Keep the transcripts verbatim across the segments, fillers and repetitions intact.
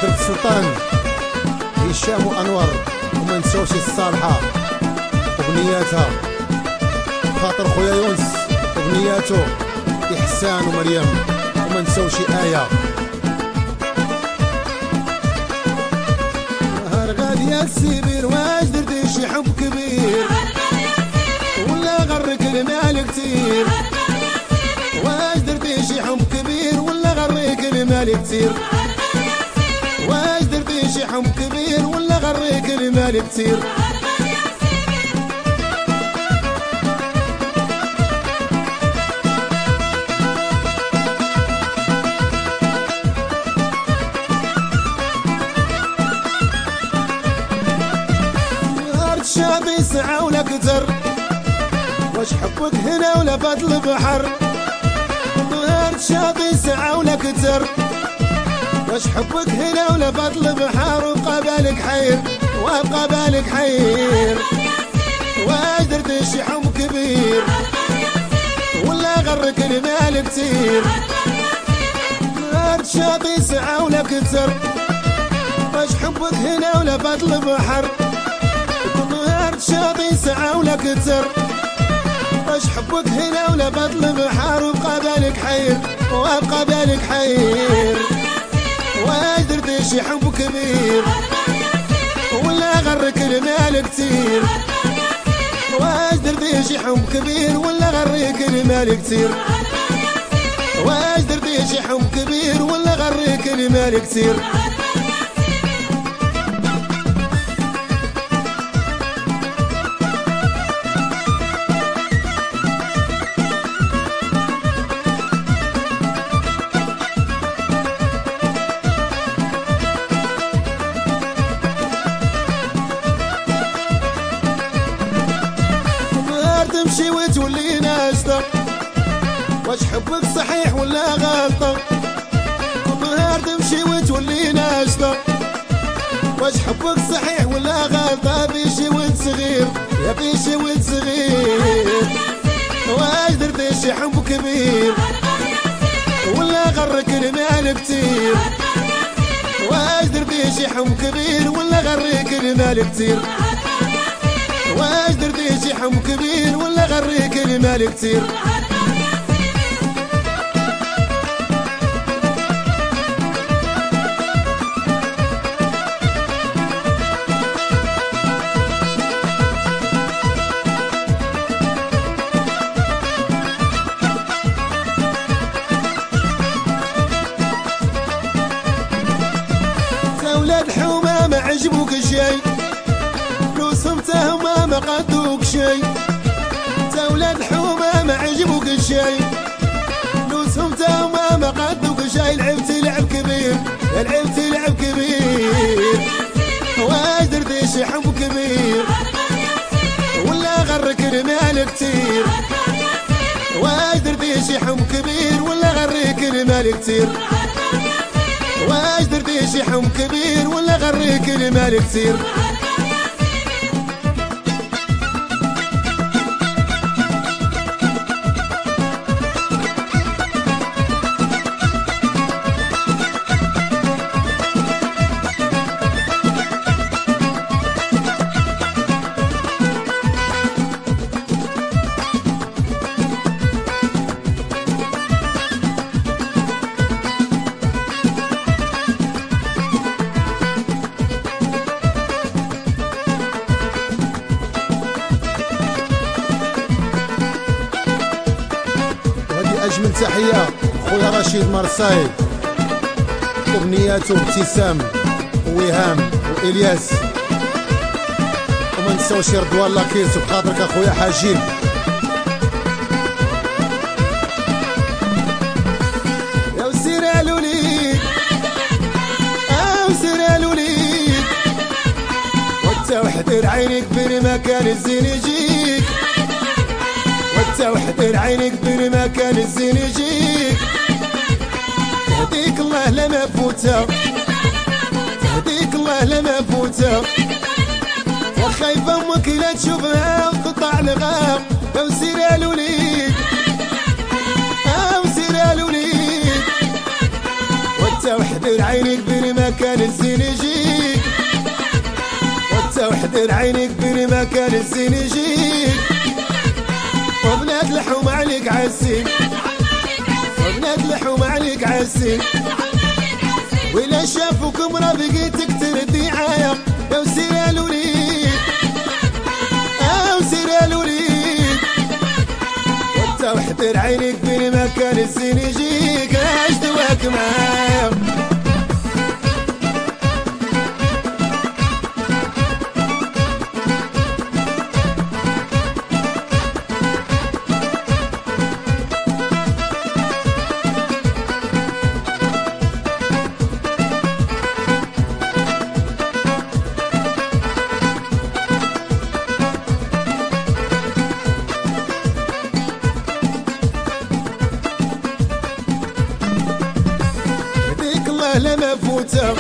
درب سلطان هشام وانور، وما نساوش الصالحه وبنياتها خاطر خويا يونس وبنياتو احسان ومريم، وما نساوش ايه. نهار غادي يا السبير واش درتي شي حب كبير ولا غرك المال كتير؟ واش درتي شي حب كبير ولا غرك المال كتير؟ واش درتي شي حب كبير ولا غرك المال كتير؟ شاطي ساعة ولا كتر، واش حبك هنا ولا فات البحر؟ ظهرت شاطي ساعة ولا كتر، واش حبك هنا ولا فات البحر؟ وبقى بالك حير وابقى بالك حير، واش درتي شي حب كبير ولا غرك المال كتير؟ ظهرت شاطي ساعة ولا كتر، واش حبك هنا ولا فات البحر؟ شاطي ساعة ولا كتر، واش حبك هنا ولا فات البحر؟ وبقى بالك حير وابقى بالك حير، واش درتي شي حب كبير ولا غرك المال كتير؟ واش درتي شي حب كبير ولا غرك المال كتير؟ واش درتي شي حب كبير ولا غرك المال كتير؟ تمشي وتولي ناشطة، واش حبك صحيح ولا غلطة؟ كل نهار تمشي وتولي ناشطة، واش حبك صحيح ولا غلطة؟ في شي ولد صغير يا في شي ولد صغير، واش درتي شي حب كبير ولا غرك المال كتير؟ واش درتي شي حب كبير ولا غرك المال كتير؟ واش درتي شي حب كبير ولا غريك المال كتير؟ تا ولاد حومه ما عجبوك شي، فلوسهم تا هما ما قدوك شي. تا ولاد حومه ما عجبوك شي، فلوسهم تا هما ما قدوك شي. لعبتي لعب كبير لعبتي لعب كبير، واش درتي شي حب كبير ولا غرك المال كتير؟ واش درتي شي حب كبير ولا غريك المال كتير؟ واش درتي شي حب كبير ولا غريك المال كتير؟ أجمل تحية خويا رشيد مرصاي وبنياته ابتسام ووهام وإلياس، وما نساوش رضوان لاكيس وبخاطرك اخويا حجيب. يا وسير يا الوليد يا وسير يا الوليد، وانت وحدر عينك بين ما كان الزين يجيك، وانت وحدر عينك بين ما كان الزين يجيك. تهديك الله لما فوتها تهديك الله لما فوتها، وخايفة امك لا تشوفها وتقطع الغام. يا وسير يا الوليد يا وسير يا الوليد، وانت وحدر عينك بين ما كان الزين وحدر عينك بين مكان الزين يجيك وبنات لحوم عليك عالسين وبنات لحوم عليك عالسين ولا شافوك مرافقيتك تردي عايق يا وسير الوليد يا وسير الوليد وانت وحدر عينك بين مكان الزين يجيك اش دواك معايا لما فوته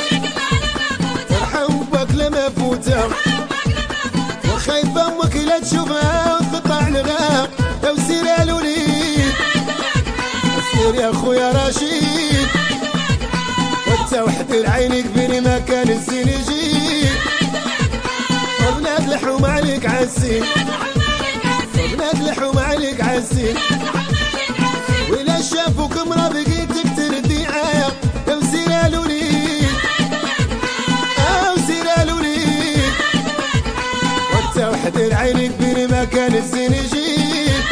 وحبك لما فوته وخايف امك لا تشوفها وتقطع الغاق يا وسير الوليد سير يا خويا رشيد وانت وحدر عينك بين مكان الزين يجيك وبنات لحوم عليك عالسين وبنات لحوم عليك عالسين ولا شافوك مرافقيتك تردي عايق يا وسير الوليد يا وسير الوليد وانت وحدر عينك بين مكان الزين يجيك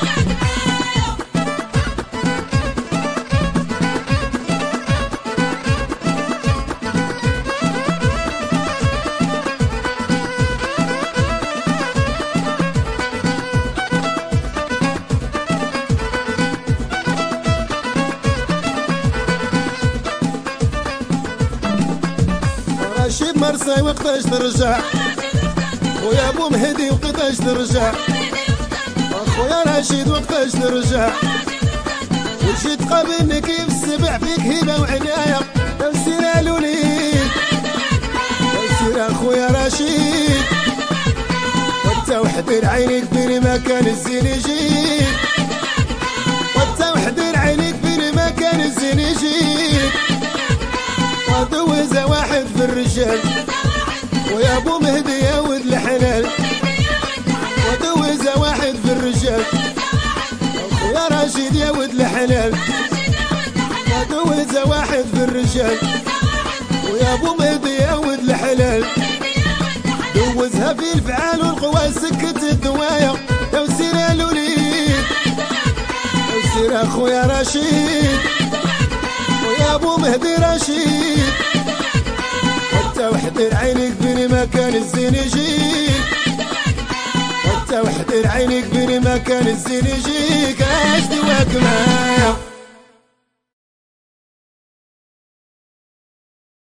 رشيد مرسي وقتاش ترجع خويا ابو مهدي وقتاش ترجع خويا رشيد وقتاش ترجع وجيت قابلني كيف السبع فيك هبه وعنايه يا وسير الوليد يا وسير اخويا رشيد وانت وحدر عينك بين مكان الزين يجيك وانت وحدر عينك بين مكان الزين يجيك ودوز واحد في الرجال ويا ابو مهدي يا ود الحلال ودوز واحد في الرجال ويا رشيد يا ود الحلال ودوز واحد في الرجال ويا ابو مهدي يا ود الحلال دوزها في الفعال والقوى سكت الدوايا يا وسير الوليد يا وسير اخويا رشيد ويا ابو مهدي رشيد وانت وحدر عينك بين مكان الزين يجيك وانت وحدر عينك بين مكان الزين يجيك اش دواك معايا